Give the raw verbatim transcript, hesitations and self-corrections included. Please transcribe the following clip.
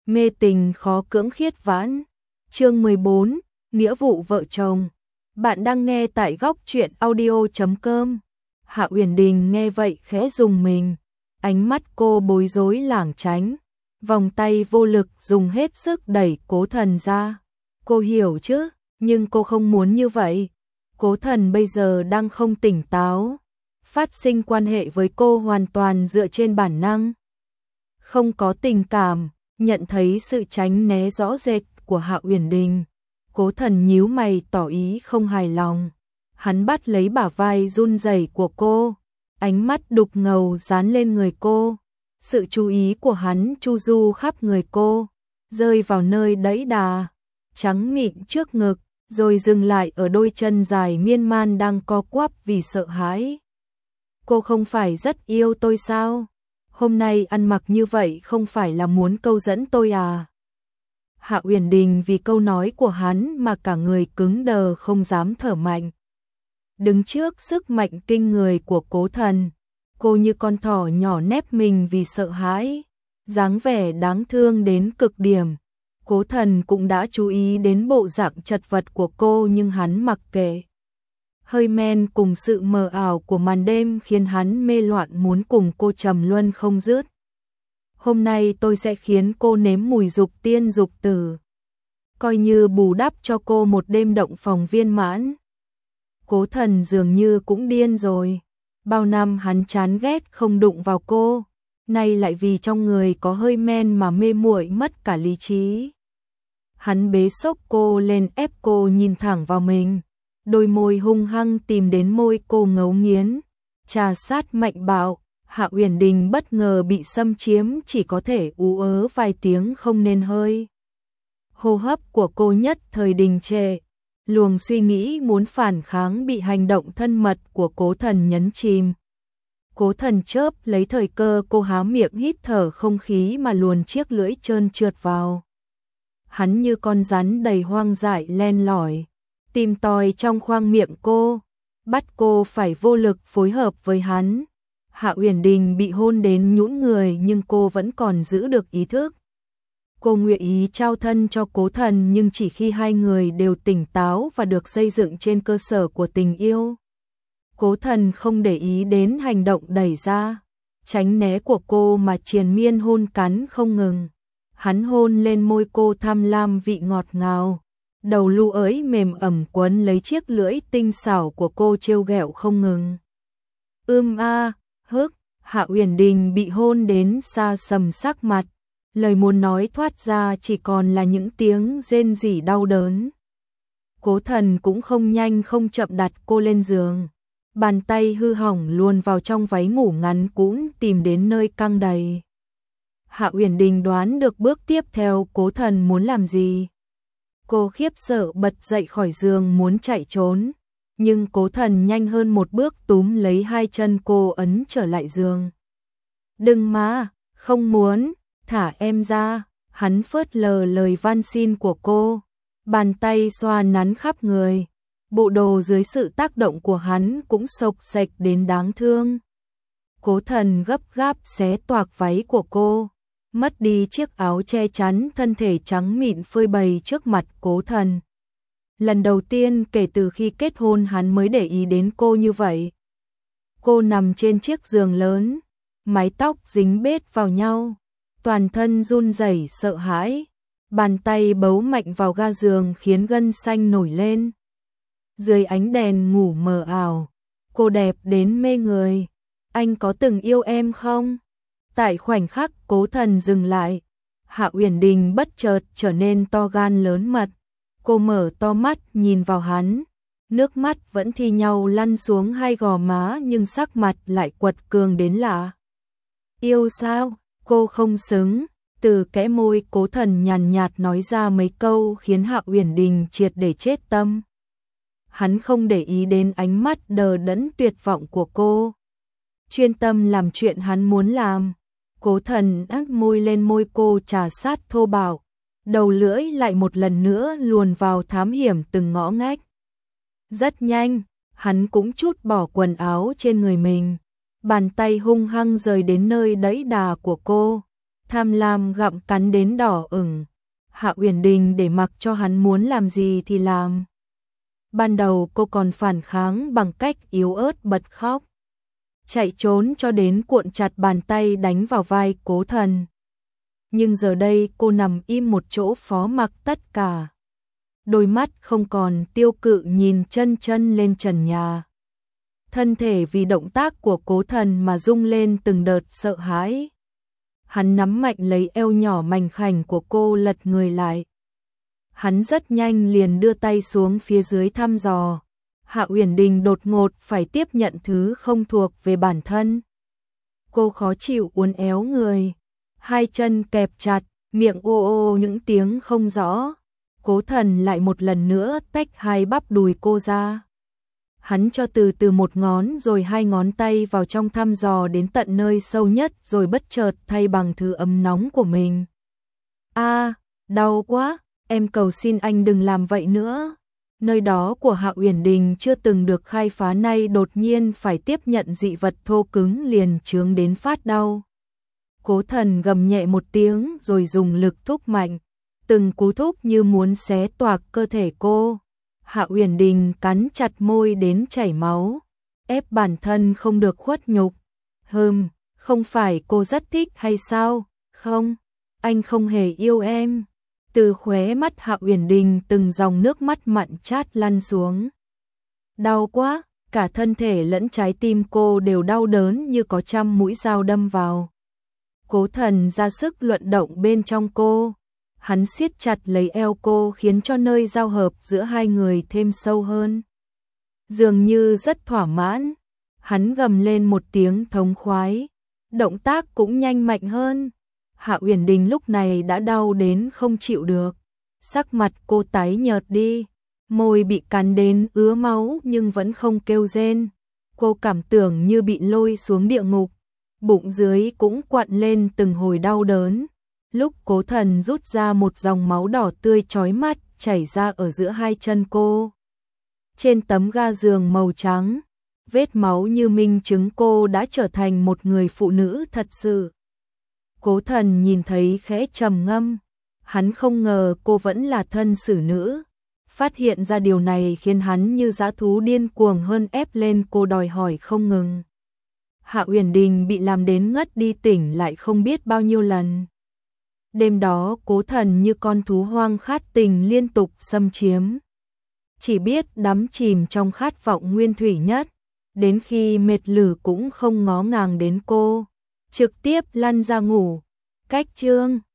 Mê tình khó cưỡng khiết vãn. Chương mười bốn, nghĩa vụ vợ chồng. Bạn đang nghe tại góc truyện audio chấm com. Hạ Uyển Đình nghe vậy khẽ rùng mình, ánh mắt cô bối rối lảng tránh, vòng tay vô lực dùng hết sức đẩy Cố Thần ra. Cô hiểu chứ, nhưng cô không muốn như vậy. Cố Thần bây giờ đang không tỉnh táo, phát sinh quan hệ với cô hoàn toàn dựa trên bản năng, không có tình cảm. Nhận thấy sự tránh né rõ rệt của Hạ Uyển Đình, Cố Thần nhíu mày tỏ ý không hài lòng. Hắn bắt lấy bả vai run rẩy của cô, ánh mắt đục ngầu dán lên người cô. Sự chú ý của hắn chu du khắp người cô, rơi vào nơi đẫy đà, trắng mịn trước ngực, rồi dừng lại ở đôi chân dài miên man đang co quắp vì sợ hãi. Cô không phải rất yêu tôi sao? Hôm nay ăn mặc như vậy không phải là muốn câu dẫn tôi à? Hạ Uyển Đình vì câu nói của hắn mà cả người cứng đờ không dám thở mạnh. Đứng trước sức mạnh kinh người của Cố Thần, cô như con thỏ nhỏ nép mình vì sợ hãi, dáng vẻ đáng thương đến cực điểm. Cố Thần cũng đã chú ý đến bộ dạng chật vật của cô nhưng hắn mặc kệ. Hơi men cùng sự mờ ảo của màn đêm khiến hắn mê loạn muốn cùng cô trầm luân không dứt. Hôm nay tôi sẽ khiến cô nếm mùi dục tiên dục tử, coi như bù đắp cho cô một đêm động phòng viên mãn. Cố Thần dường như cũng điên rồi. Bao năm hắn chán ghét không đụng vào cô, nay lại vì trong người có hơi men mà mê muội mất cả lý trí. Hắn bế xốc cô lên ép cô nhìn thẳng vào mình. Đôi môi hung hăng tìm đến môi cô ngấu nghiến, trà sát mạnh bạo. Hạ Uyển Đình bất ngờ bị xâm chiếm, chỉ có thể ú ớ vài tiếng không nên hơi. Hô hấp của cô nhất thời đình trệ, luồng suy nghĩ muốn phản kháng bị hành động thân mật của Cố Thần nhấn chìm. Cố Thần chớp lấy thời cơ cô há miệng hít thở không khí mà luồn chiếc lưỡi trơn trượt vào. Hắn như con rắn đầy hoang dại len lỏi, tìm tòi trong khoang miệng cô, bắt cô phải vô lực phối hợp với hắn. Hạ Uyển Đình bị hôn đến nhũn người nhưng cô vẫn còn giữ được ý thức. Cô nguyện ý trao thân cho Cố Thần nhưng chỉ khi hai người đều tỉnh táo và được xây dựng trên cơ sở của tình yêu. Cố Thần không để ý đến hành động đẩy ra, tránh né của cô mà triền miên hôn cắn không ngừng. Hắn hôn lên môi cô tham lam vị ngọt ngào, đầu lu ới mềm ẩm quấn lấy chiếc lưỡi tinh xảo của cô trêu ghẹo không ngừng. Ưm a, hức, Hạ Uyển Đình bị hôn đến xa sầm sắc mặt, lời muốn nói thoát ra chỉ còn là những tiếng rên rỉ đau đớn. Cố Thần cũng không nhanh không chậm đặt cô lên giường, bàn tay hư hỏng luồn vào trong váy ngủ ngắn cũng tìm đến nơi căng đầy. Hạ Uyển Đình đoán được bước tiếp theo Cố Thần muốn làm gì. Cô khiếp sợ bật dậy khỏi giường muốn chạy trốn, nhưng Cố Thần nhanh hơn một bước túm lấy hai chân cô ấn trở lại giường. Đừng mà, không muốn, thả em ra. Hắn phớt lờ lời van xin của cô, bàn tay xoa nắn khắp người. Bộ đồ dưới sự tác động của hắn cũng xộc xệch đến đáng thương. Cố Thần gấp gáp xé toạc váy của cô, mất đi chiếc áo che chắn thân thể trắng mịn phơi bày trước mặt Cố Thần. Lần đầu tiên kể từ khi kết hôn hắn mới để ý đến cô như vậy. Cô nằm trên chiếc giường lớn, mái tóc dính bết vào nhau, toàn thân run rẩy sợ hãi, bàn tay bấu mạnh vào ga giường khiến gân xanh nổi lên. Dưới ánh đèn ngủ mờ ảo, cô đẹp đến mê người. Anh có từng yêu em không? Tại khoảnh khắc Cố Thần dừng lại, Hạ Uyển Đình bất chợt trở nên to gan lớn mật. Cô mở to mắt nhìn vào hắn, nước mắt vẫn thi nhau lăn xuống hai gò má nhưng sắc mặt lại quật cường đến lạ. Yêu sao? Cô không xứng. Từ kẽ môi Cố Thần nhàn nhạt nói ra mấy câu khiến Hạ Uyển Đình triệt để chết tâm. Hắn không để ý đến ánh mắt đờ đẫn tuyệt vọng của cô, chuyên tâm làm chuyện hắn muốn làm. Cố Thần áp môi lên môi cô trà sát thô bạo, đầu lưỡi lại một lần nữa luồn vào thám hiểm từng ngõ ngách. Rất nhanh, hắn cũng trút bỏ quần áo trên người mình, bàn tay hung hăng rời đến nơi đẫy đà của cô, tham lam gặm cắn đến đỏ ửng. Hạ Uyển Đình để mặc cho hắn muốn làm gì thì làm. Ban đầu cô còn phản kháng bằng cách yếu ớt bật khóc, chạy trốn cho đến cuộn chặt bàn tay đánh vào vai Cố Thần. Nhưng giờ đây cô nằm im một chỗ phó mặc tất cả. Đôi mắt không còn tiêu cự nhìn chân chân lên trần nhà. Thân thể vì động tác của Cố Thần mà rung lên từng đợt sợ hãi. Hắn nắm mạnh lấy eo nhỏ mảnh khảnh của cô lật người lại. Hắn rất nhanh liền đưa tay xuống phía dưới thăm dò. Hạ Uyển Đình đột ngột phải tiếp nhận thứ không thuộc về bản thân. Cô khó chịu uốn éo người, hai chân kẹp chặt, miệng ô ô những tiếng không rõ. Cố Thần lại một lần nữa tách hai bắp đùi cô ra. Hắn cho từ từ một ngón rồi hai ngón tay vào trong thăm dò đến tận nơi sâu nhất rồi bất chợt thay bằng thứ ấm nóng của mình. A, đau quá, em cầu xin anh đừng làm vậy nữa. Nơi đó của Hạ Uyển Đình chưa từng được khai phá nay đột nhiên phải tiếp nhận dị vật thô cứng liền chướng đến phát đau. Cố Thần gầm nhẹ một tiếng rồi dùng lực thúc mạnh, từng cú thúc như muốn xé toạc cơ thể cô. Hạ Uyển Đình cắn chặt môi đến chảy máu, ép bản thân không được khuất nhục. Hừm, không phải cô rất thích hay sao? Không, anh không hề yêu em. Từ khóe mắt Hạ Uyển Đình từng dòng nước mắt mặn chát lăn xuống. Đau quá, cả thân thể lẫn trái tim cô đều đau đớn như có trăm mũi dao đâm vào. Cố Thần ra sức luận động bên trong cô. Hắn siết chặt lấy eo cô khiến cho nơi giao hợp giữa hai người thêm sâu hơn. Dường như rất thỏa mãn, hắn gầm lên một tiếng thống khoái, động tác cũng nhanh mạnh hơn. Hạ Uyển Đình lúc này đã đau đến không chịu được, sắc mặt cô tái nhợt đi, môi bị cắn đến ứa máu nhưng vẫn không kêu rên. Cô cảm tưởng như bị lôi xuống địa ngục, bụng dưới cũng quặn lên từng hồi đau đớn. Lúc Cố Thần rút ra một dòng máu đỏ tươi chói mắt chảy ra ở giữa hai chân cô. Trên tấm ga giường màu trắng, vết máu như minh chứng cô đã trở thành một người phụ nữ thật sự. Cố Thần nhìn thấy khẽ trầm ngâm, hắn không ngờ cô vẫn là thân xử nữ. Phát hiện ra điều này khiến hắn như dã thú điên cuồng hơn ép lên cô đòi hỏi không ngừng. Hạ Uyển Đình bị làm đến ngất đi tỉnh lại không biết bao nhiêu lần. Đêm đó Cố Thần như con thú hoang khát tình liên tục xâm chiếm. Chỉ biết đắm chìm trong khát vọng nguyên thủy nhất, đến khi mệt lử cũng không ngó ngàng đến cô, trực tiếp lăn ra ngủ. Cách chương